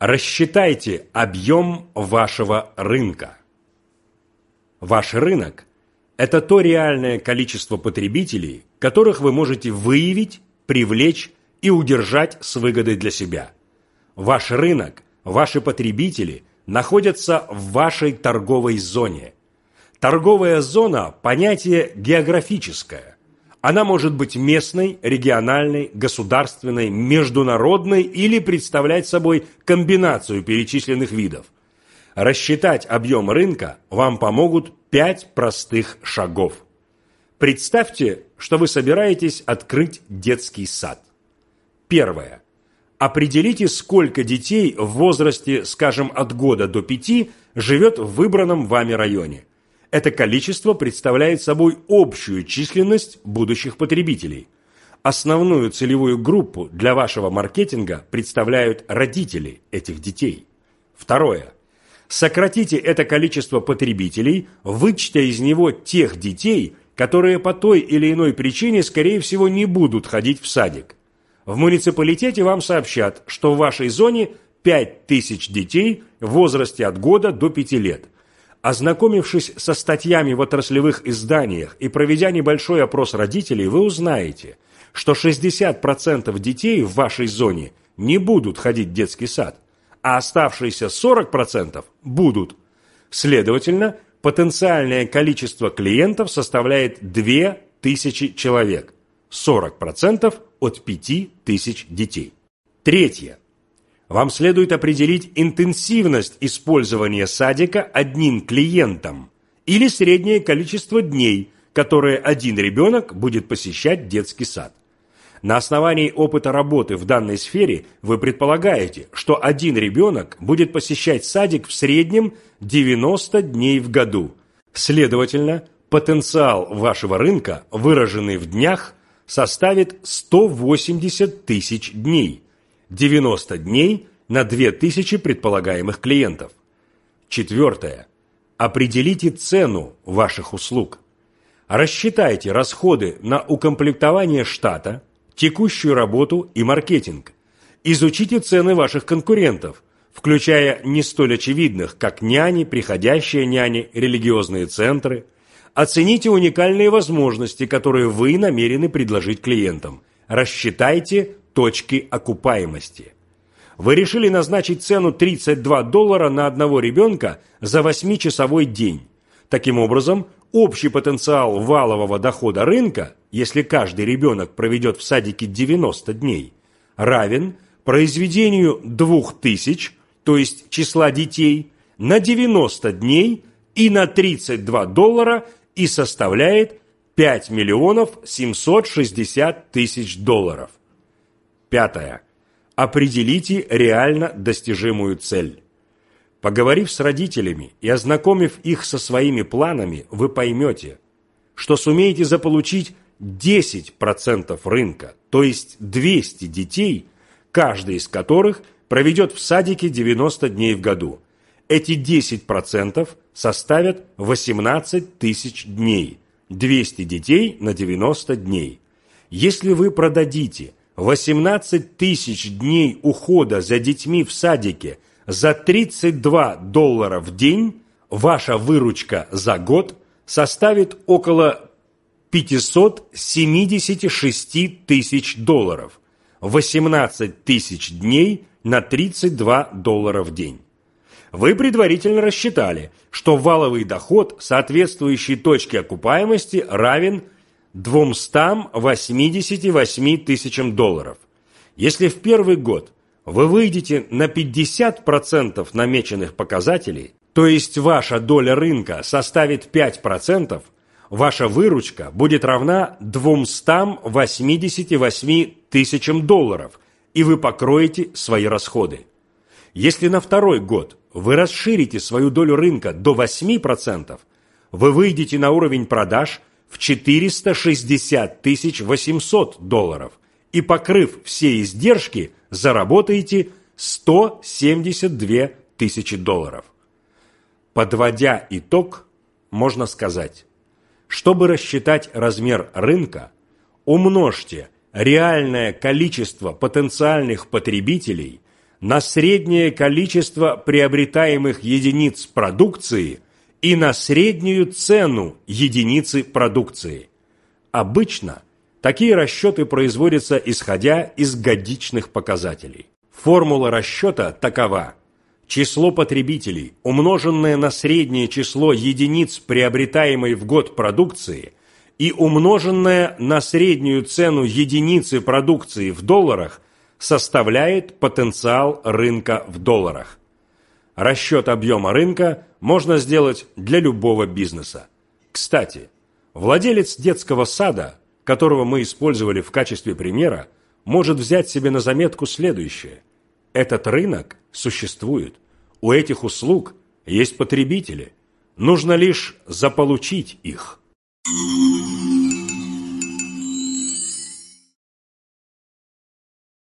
Рассчитайте объем вашего рынка. Ваш рынок – это то реальное количество потребителей, которых вы можете выявить, привлечь и удержать с выгодой для себя. Ваш рынок, ваши потребители находятся в вашей торговой зоне. Торговая зона – понятие географическое. Она может быть местной, региональной, государственной, международной или представлять собой комбинацию перечисленных видов. Рассчитать объем рынка вам помогут 5 простых шагов. Представьте, что вы собираетесь открыть детский сад. Первое. Определите, сколько детей в возрасте, скажем, от года до 5 живет в выбранном вами районе. Это количество представляет собой общую численность будущих потребителей. Основную целевую группу для вашего маркетинга представляют родители этих детей. Второе. Сократите это количество потребителей, вычтя из него тех детей, которые по той или иной причине, скорее всего, не будут ходить в садик. В муниципалитете вам сообщат, что в вашей зоне 5000 детей в возрасте от года до 5 лет. Ознакомившись со статьями в отраслевых изданиях и проведя небольшой опрос родителей, вы узнаете, что 60% детей в вашей зоне не будут ходить в детский сад, а оставшиеся 40% будут. Следовательно, потенциальное количество клиентов составляет 2000 человек, 40% от 5000 детей. Третье. Вам следует определить интенсивность использования садика одним клиентом или среднее количество дней, которые один ребенок будет посещать детский сад. На основании опыта работы в данной сфере вы предполагаете, что один ребенок будет посещать садик в среднем 90 дней в году. Следовательно, потенциал вашего рынка, выраженный в днях, составит 180 тысяч дней. 90 дней на 2000 предполагаемых клиентов. Четвертое. Определите цену ваших услуг. Рассчитайте расходы на укомплектование штата, текущую работу и маркетинг. Изучите цены ваших конкурентов, включая не столь очевидных, как няни, приходящие няни, религиозные центры. Оцените уникальные возможности, которые вы намерены предложить клиентам. Рассчитайте точки окупаемости. Вы решили назначить цену $32 на одного ребенка за 8-часовой день. Таким образом, общий потенциал валового дохода рынка, если каждый ребенок проведет в садике 90 дней, равен произведению 2000, то есть числа детей, на 90 дней и на $32 и составляет $5 760 000. Пятое. Определите реально достижимую цель. Поговорив с родителями и ознакомив их со своими планами, вы поймете, что сумеете заполучить 10% рынка, то есть 200 детей, каждый из которых проведет в садике 90 дней в году. Эти 10% составят 18 тысяч дней, 200 детей на 90 дней. Если вы продадите 18 тысяч дней ухода за детьми в садике за $32 в день, ваша выручка за год составит около $576 тысяч. 18 тысяч дней на $32 в день. Вы предварительно рассчитали, что валовый доход, соответствующий точке окупаемости, равен $288 тысячам. Если в первый год вы выйдете на 50% намеченных показателей, то есть ваша доля рынка составит 5%, ваша выручка будет равна $288 тысячам, и вы покроете свои расходы. Если на второй год вы расширите свою долю рынка до 8%, вы выйдете на уровень продаж в $460 800 и, покрыв все издержки, заработаете $172 тысячи. Подводя итог, можно сказать, чтобы рассчитать размер рынка, умножьте реальное количество потенциальных потребителей на среднее количество приобретаемых единиц продукции и на среднюю цену единицы продукции. Обычно такие расчеты производятся исходя из годичных показателей. Формула расчета такова: число потребителей, умноженное на среднее число единиц приобретаемой в год продукции и умноженное на среднюю цену единицы продукции в долларах, составляет потенциал рынка в долларах. Расчет объема рынка можно сделать для любого бизнеса. Кстати, владелец детского сада, которого мы использовали в качестве примера, может взять себе на заметку следующее: этот рынок существует, у этих услуг есть потребители, нужно лишь заполучить их.